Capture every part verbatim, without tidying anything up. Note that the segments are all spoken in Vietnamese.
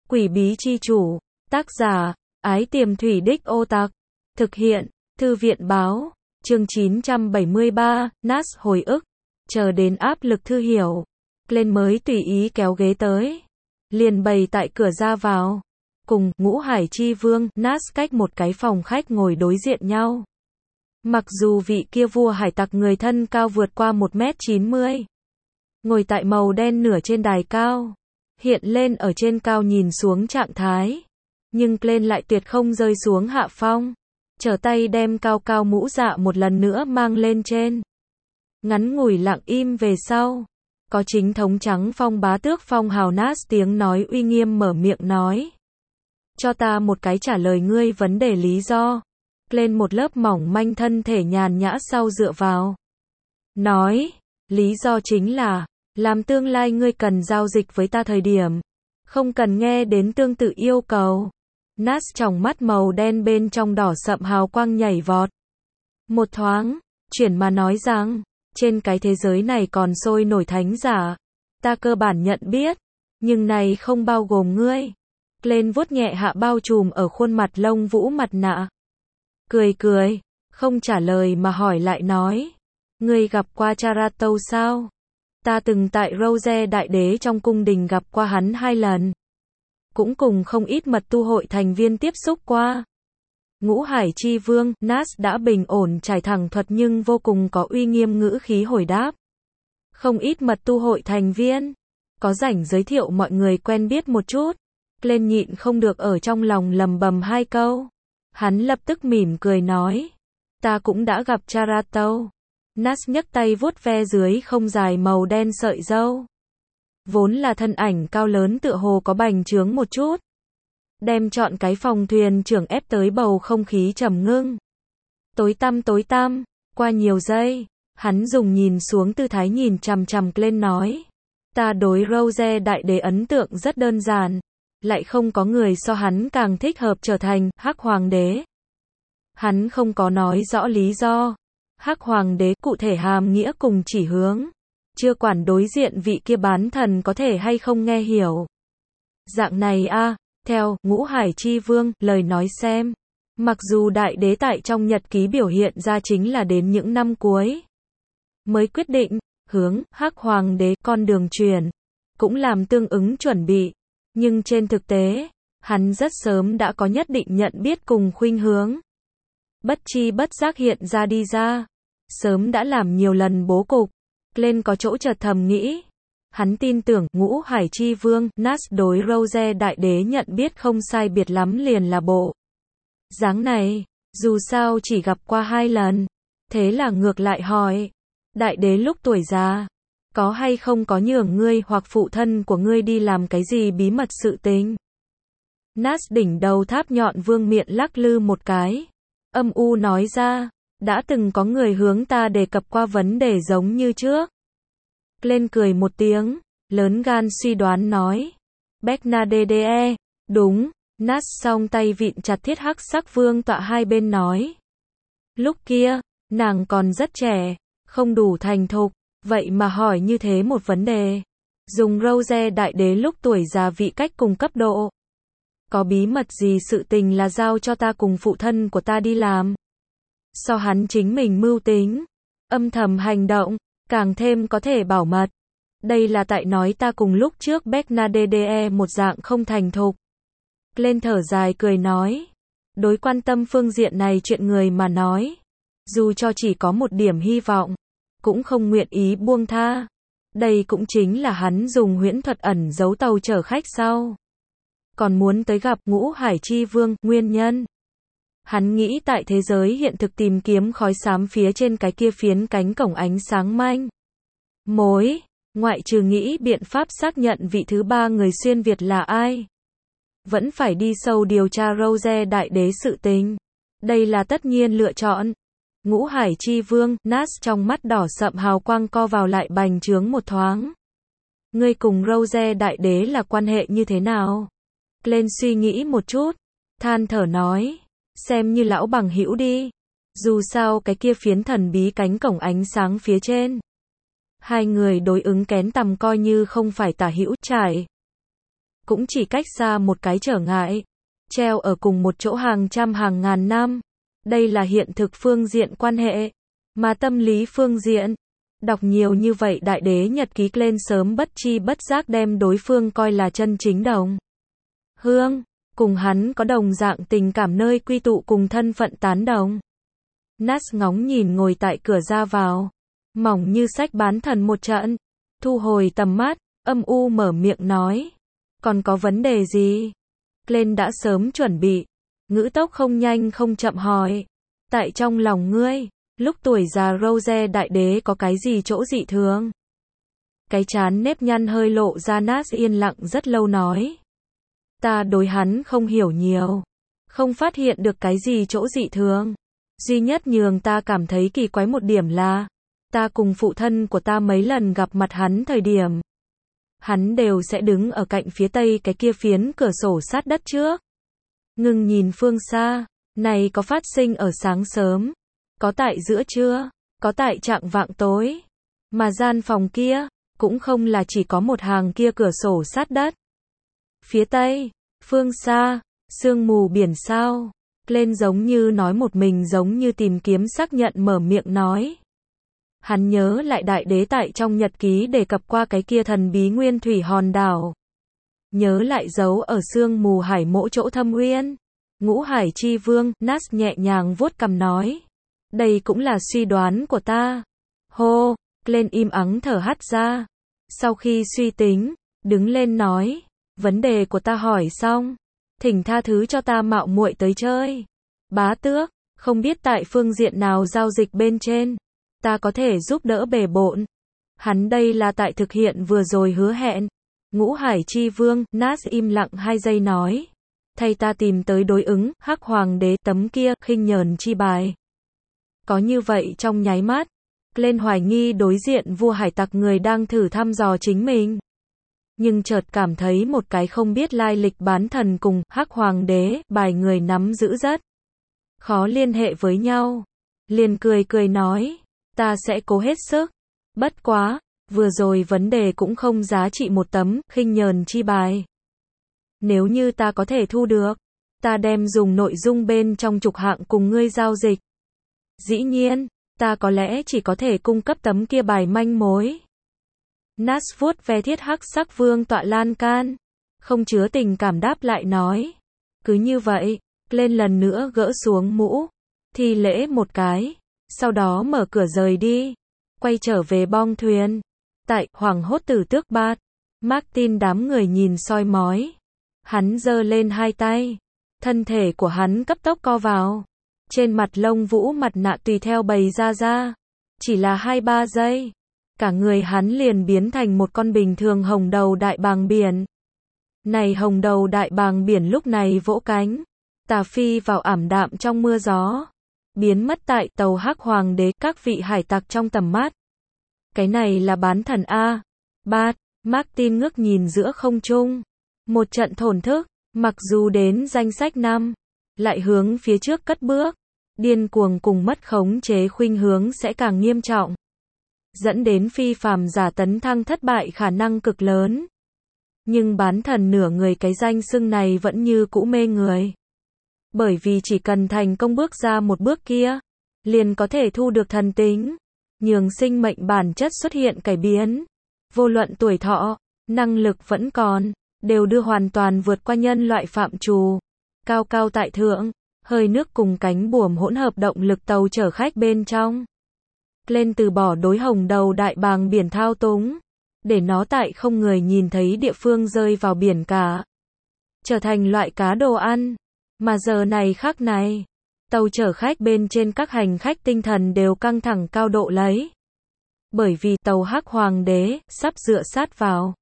Quỷ bí chi chủ, tác giả, Ái Tiềm Thủy Đích Ô Tặc, thực hiện, Thư viện báo, chương chín trăm bảy mươi ba, Nas hồi ức, chờ đến áp lực thư hiểu, lên mới tùy ý kéo ghế tới, liền bày tại cửa ra vào, cùng, Ngũ Hải Chi Vương, Nas cách một cái phòng khách ngồi đối diện nhau. Mặc dù vị kia vua hải tặc người thân cao vượt qua một mét chín mươi, ngồi tại màu đen nửa trên đài cao, hiện lên ở trên cao nhìn xuống trạng thái, nhưng lên lại tuyệt không rơi xuống hạ phong, trở tay đem cao cao mũ dạ một lần nữa mang lên trên. Ngắn ngủi lặng im về sau, có chính thống trắng phong bá tước phong hào Nas tiếng nói uy nghiêm mở miệng nói. Cho ta một cái trả lời ngươi vấn đề lý do. Lên một lớp mỏng manh thân thể nhàn nhã sau dựa vào. Nói, lý do chính là, làm tương lai ngươi cần giao dịch với ta thời điểm, không cần nghe đến tương tự yêu cầu. Nas trong mắt màu đen bên trong đỏ sậm hào quang nhảy vọt. Một thoáng, chuyển mà nói rằng, trên cái thế giới này còn sôi nổi thánh giả, ta cơ bản nhận biết, nhưng này không bao gồm ngươi. Lên vuốt nhẹ hạ bao trùm ở khuôn mặt lông vũ mặt nạ. Cười cười, không trả lời mà hỏi lại nói. Ngươi gặp qua Charato sao? Ta từng tại Rose Đại Đế trong cung đình gặp qua hắn hai lần. Cũng cùng không ít mật tu hội thành viên tiếp xúc qua. Ngũ Hải Chi Vương, Nas đã bình ổn trải thẳng thuật nhưng vô cùng có uy nghiêm ngữ khí hồi đáp. Không ít mật tu hội thành viên. Có rảnh giới thiệu mọi người quen biết một chút. Lên nhịn không được ở trong lòng lầm bầm hai câu. Hắn lập tức mỉm cười nói. Ta cũng đã gặp Charato. Nas nhấc tay vuốt ve dưới không dài màu đen sợi râu. Vốn là thân ảnh cao lớn tựa hồ có bành trướng một chút. Đem chọn cái phòng thuyền trưởng ép tới bầu không khí trầm ngưng. Tối tăm tối tăm, qua nhiều giây, hắn dùng nhìn xuống tư thái nhìn chằm chằm lên nói. Ta đối Rose Đại Đế ấn tượng rất đơn giản. Lại không có người so hắn càng thích hợp trở thành Hắc Hoàng Đế. Hắn không có nói rõ lý do. Hắc Hoàng Đế cụ thể hàm nghĩa cùng chỉ hướng. Chưa quản đối diện vị kia bán thần có thể hay không nghe hiểu. Dạng này a, à, theo Ngũ Hải Chi Vương, lời nói xem. Mặc dù Đại Đế tại trong nhật ký biểu hiện ra chính là đến những năm cuối. Mới quyết định, hướng Hắc Hoàng Đế con đường truyền. Cũng làm tương ứng chuẩn bị. Nhưng trên thực tế, hắn rất sớm đã có nhất định nhận biết cùng khuynh hướng. Bất chi bất giác hiện ra đi ra. Sớm đã làm nhiều lần bố cục. Lên có chỗ chợt thầm nghĩ. Hắn tin tưởng Ngũ Hải Chi Vương, Nas đối Rose Đại Đế nhận biết không sai biệt lắm liền là bộ dáng này. Dù sao chỉ gặp qua hai lần. Thế là ngược lại hỏi. Đại Đế lúc tuổi già. Có hay không có nhường ngươi hoặc phụ thân của ngươi đi làm cái gì bí mật sự tình? Nas đỉnh đầu tháp nhọn vương miện lắc lư một cái. Âm u nói ra, đã từng có người hướng ta đề cập qua vấn đề giống như trước. Lên cười một tiếng, lớn gan suy đoán nói. Bernadette, đúng, Nas song tay vịn chặt thiết hắc sắc vương tọa hai bên nói. Lúc kia, nàng còn rất trẻ, không đủ thành thục. Vậy mà hỏi như thế một vấn đề. Dùng Rose Đại Đế lúc tuổi già vị cách cùng cấp độ. Có bí mật gì sự tình là giao cho ta cùng phụ thân của ta đi làm. So hắn chính mình mưu tính, âm thầm hành động, càng thêm có thể bảo mật. Đây là tại nói ta cùng lúc trước Bernadette một dạng không thành thục. Lên thở dài cười nói. Đối quan tâm phương diện này chuyện người mà nói. Dù cho chỉ có một điểm hy vọng. Cũng không nguyện ý buông tha. Đây cũng chính là hắn dùng huyễn thuật ẩn giấu tàu chở khách sau. Còn muốn tới gặp Ngũ Hải Chi Vương, nguyên nhân. Hắn nghĩ tại thế giới hiện thực tìm kiếm khói xám phía trên cái kia phiến cánh cổng ánh sáng manh. Mối, ngoại trừ nghĩ biện pháp xác nhận vị thứ ba người xuyên Việt là ai. Vẫn phải đi sâu điều tra Rose Đại Đế sự tình. Đây là tất nhiên lựa chọn. Ngũ Hải Chi Vương, Nas trong mắt đỏ sậm hào quang co vào lại bành trướng một thoáng. Ngươi cùng Rose Đại Đế là quan hệ như thế nào? Lên suy nghĩ một chút, than thở nói, xem như lão bằng hữu đi. Dù sao cái kia phiến thần bí cánh cổng ánh sáng phía trên. Hai người đối ứng kén tầm coi như không phải tả hữu trải. cũng chỉ cách xa một cái trở ngại, treo ở cùng một chỗ hàng trăm hàng ngàn năm. Đây là hiện thực phương diện quan hệ, mà tâm lý phương diện. Đọc nhiều như vậy đại đế nhật ký lên sớm bất chi bất giác đem đối phương coi là chân chính đồng hương, cùng hắn có đồng dạng tình cảm nơi quy tụ cùng thân phận tán đồng. Nas ngóng nhìn ngồi tại cửa ra vào, mỏng như sách bán thần một trận, thu hồi tầm mắt, âm u mở miệng nói, còn có vấn đề gì? Glenn đã sớm chuẩn bị, ngữ tốc không nhanh không chậm hỏi, tại trong lòng ngươi, lúc tuổi già Rose đại đế có cái gì chỗ dị thường? Cái trán nếp nhăn hơi lộ ra. Nas yên lặng rất lâu nói, ta đối hắn không hiểu nhiều, không phát hiện được cái gì chỗ dị thường. Duy nhất nhường ta cảm thấy kỳ quái một điểm là, ta cùng phụ thân của ta mấy lần gặp mặt hắn thời điểm, hắn đều sẽ đứng ở cạnh phía tây cái kia phiến cửa sổ sát đất trước. Ngừng nhìn phương xa, này có phát sinh ở sáng sớm, có tại giữa trưa, có tại chạng vạng tối. Mà gian phòng kia, cũng không là chỉ có một hàng kia cửa sổ sát đất. Phía tây, phương xa, sương mù biển sao. Lên giống như nói một mình giống như tìm kiếm xác nhận mở miệng nói. Hắn nhớ lại đại đế tại trong nhật ký đề cập qua cái kia thần bí nguyên thủy hòn đảo. Nhớ lại dấu ở sương mù hải mỗ chỗ thâm uyên. Ngũ hải chi vương, Nas nhẹ nhàng vuốt cằm nói. Đây cũng là suy đoán của ta. Hô, lên im ắng thở hắt ra. Sau khi suy tính, đứng lên nói. Vấn đề của ta hỏi xong. Thỉnh tha thứ cho ta mạo muội tới chơi. Bá tước, không biết tại phương diện nào giao dịch bên trên, ta có thể giúp đỡ bề bộn. Hắn đây là tại thực hiện vừa rồi hứa hẹn. Ngũ hải chi vương, Nas im lặng hai giây nói. Thay ta tìm tới đối ứng, hắc hoàng đế tấm kia, khinh nhờn chi bài. Có như vậy trong nháy mắt, lên hoài nghi đối diện vua hải tặc người đang thử thăm dò chính mình. Nhưng chợt cảm thấy một cái không biết lai lịch bán thần cùng hắc hoàng đế bài người nắm giữ rất khó liên hệ với nhau. Liền cười cười nói, ta sẽ cố hết sức. Bất quá, vừa rồi vấn đề cũng không giá trị một tấm khinh nhờn chi bài. Nếu như ta có thể thu được, ta đem dùng nội dung bên trong trục hạng cùng ngươi giao dịch. Dĩ nhiên, ta có lẽ chỉ có thể cung cấp tấm kia bài manh mối. Nas vuốt ve thiết hắc sắc vương tọa lan can, không chứa tình cảm đáp lại nói. Cứ như vậy, lên lần nữa gỡ xuống mũ, thi lễ một cái, sau đó mở cửa rời đi, quay trở về bong thuyền. Tại Hoàng hốt tử tước bạt, Martin đám người nhìn soi mói. Hắn giơ lên hai tay, thân thể của hắn cấp tốc co vào. Trên mặt lông vũ mặt nạ tùy theo bày ra ra, chỉ là hai ba giây. Cả người hắn liền biến thành một con bình thường hồng đầu đại bàng biển. Này hồng đầu đại bàng biển lúc này vỗ cánh, tà phi vào ảm đạm trong mưa gió, biến mất tại tàu hắc hoàng đế các vị hải tặc trong tầm mắt. Cái này là bán thần A. Bạt, Martin ngước nhìn giữa không trung, một trận thổn thức, mặc dù đến danh sách năm, lại hướng phía trước cất bước, điên cuồng cùng mất khống chế khuynh hướng sẽ càng nghiêm trọng, dẫn đến phi phàm giả tấn thăng thất bại khả năng cực lớn. Nhưng bán thần nửa người cái danh xưng này vẫn như cũ mê người. Bởi vì chỉ cần thành công bước ra một bước kia, liền có thể thu được thần tính, nhường sinh mệnh bản chất xuất hiện cải biến. Vô luận tuổi thọ, năng lực vẫn còn, đều đưa hoàn toàn vượt qua nhân loại phạm trù. Cao cao tại thượng, hơi nước cùng cánh buồm hỗn hợp động lực tàu chở khách bên trong. Lên từ bỏ đối hồng đầu đại bàng biển thao túng, để nó tại không người nhìn thấy địa phương rơi vào biển cả, trở thành loại cá đồ ăn. Mà giờ này khắc này, tàu chở khách bên trên các hành khách tinh thần đều căng thẳng cao độ lấy. Bởi vì tàu hắc hoàng đế sắp dựa sát vào.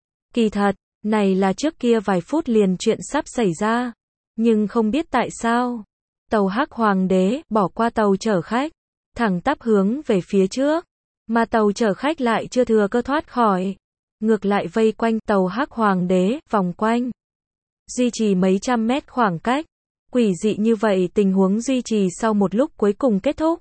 Kỳ thật, này là trước kia vài phút liền chuyện sắp xảy ra. Nhưng không biết tại sao, tàu hắc hoàng đế bỏ qua tàu chở khách, thẳng tắp hướng về phía trước, mà tàu chở khách lại chưa thừa cơ thoát khỏi, ngược lại vây quanh tàu hắc hoàng đế, vòng quanh, duy trì mấy trăm mét khoảng cách. Quỷ dị như vậy tình huống duy trì sau một lúc cuối cùng kết thúc.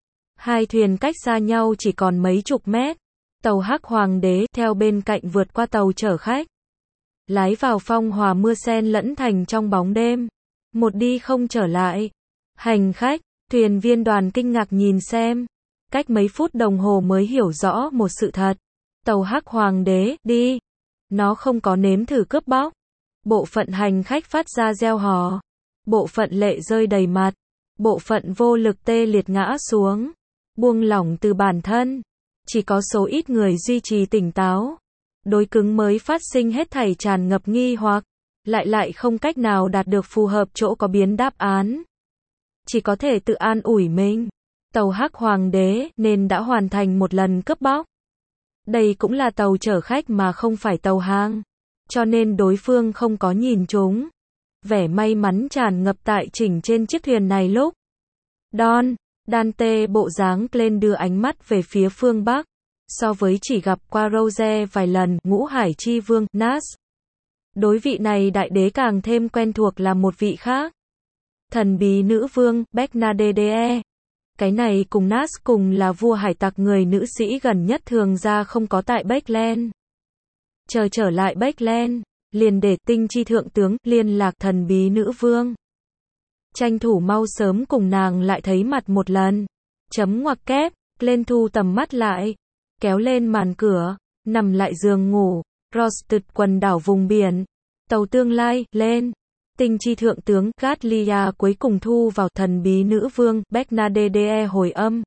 Hai thuyền cách xa nhau chỉ còn mấy chục mét, tàu hắc hoàng đế theo bên cạnh vượt qua tàu chở khách. lái vào phong hòa mưa sen lẫn thành trong bóng đêm. Một đi không trở lại. Hành khách, thuyền viên đoàn kinh ngạc nhìn xem. Cách mấy phút đồng hồ mới hiểu rõ một sự thật. Tàu Hắc Hoàng đế, đi. Nó không có nếm thử cướp bóc. Bộ phận hành khách phát ra reo hò. Bộ phận lệ rơi đầy mặt. Bộ phận vô lực tê liệt ngã xuống. Buông lỏng từ bản thân. Chỉ có số ít người duy trì tỉnh táo. Đối cứng mới phát sinh hết thảy tràn ngập nghi hoặc. Lại lại không cách nào đạt được phù hợp chỗ có biến đáp án. Chỉ có thể tự an ủi mình. Tàu Hắc Hoàng đế nên đã hoàn thành một lần cướp bóc. Đây cũng là tàu chở khách mà không phải tàu hàng. Cho nên đối phương không có nhìn chúng. Vẻ may mắn tràn ngập tại chỉnh trên chiếc thuyền này lúc. Don, Dante bộ dáng lên đưa ánh mắt về phía phương Bắc. So với chỉ gặp qua Rose vài lần, Ngũ Hải Chi Vương, Nas. Đối vị này đại đế càng thêm quen thuộc là một vị khác. Thần bí nữ vương, Bernadette. Cái này cùng Nas cùng là vua hải tặc người nữ sĩ gần nhất thường ra không có tại Backland. Chờ trở lại Backland, liền để tinh chi thượng tướng liên lạc thần bí nữ vương. Tranh thủ mau sớm cùng nàng lại thấy mặt một lần. Chấm ngoặc kép, lên thu tầm mắt lại. Kéo lên màn cửa, nằm lại giường ngủ. Rosted quần đảo vùng biển. Tàu tương lai, lên. Tinh chi thượng tướng Gatlia cuối cùng thu vào thần bí nữ vương Bernadette hồi âm.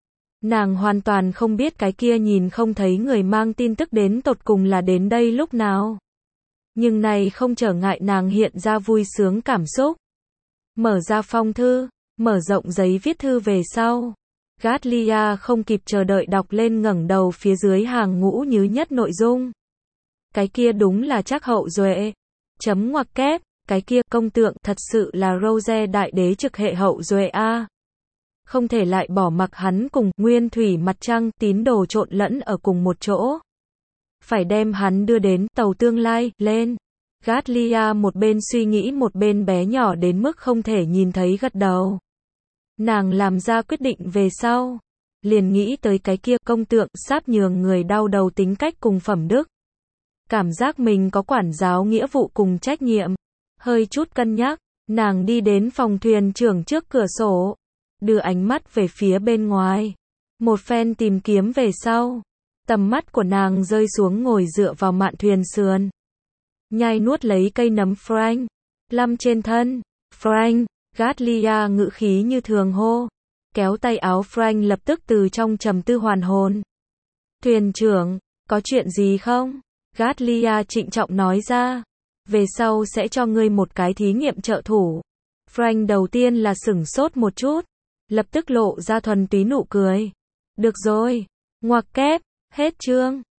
Nàng hoàn toàn không biết cái kia nhìn không thấy người mang tin tức đến tột cùng là đến đây lúc nào. Nhưng này không trở ngại nàng hiện ra vui sướng cảm xúc. Mở ra phong thư, mở rộng giấy viết thư về sau. Gatlia không kịp chờ đợi đọc lên ngẩng đầu phía dưới hàng ngũ nhứ nhất nội dung. Cái kia đúng là chắc hậu duệ. Chấm ngoặc kép, cái kia công tượng thật sự là Rose đại đế trực hệ hậu duệ a. Không thể lại bỏ mặc hắn cùng nguyên thủy mặt trăng tín đồ trộn lẫn ở cùng một chỗ. Phải đem hắn đưa đến tàu tương lai, lên. Gatlia một bên suy nghĩ một bên bé nhỏ đến mức không thể nhìn thấy gật đầu. Nàng làm ra quyết định về sau. Liền nghĩ tới cái kia công tượng sáp nhường người đau đầu tính cách cùng phẩm đức. Cảm giác mình có quản giáo nghĩa vụ cùng trách nhiệm. Hơi chút cân nhắc, nàng đi đến phòng thuyền trưởng trước cửa sổ. Đưa ánh mắt về phía bên ngoài. Một phen tìm kiếm về sau. Tầm mắt của nàng rơi xuống ngồi dựa vào mạn thuyền sườn. Nhai nuốt lấy cây nấm Frank. Lăm trên thân. Frank, Gatlia ngữ khí như thường hô. Kéo tay áo Frank lập tức từ trong trầm tư hoàn hồn. Thuyền trưởng, có chuyện gì không? Gatlia trịnh trọng nói ra. Về sau sẽ cho ngươi một cái thí nghiệm trợ thủ. Frank đầu tiên là sửng sốt một chút. Lập tức lộ ra thuần túy nụ cười. Được rồi. Ngoặc kép. Hết chương.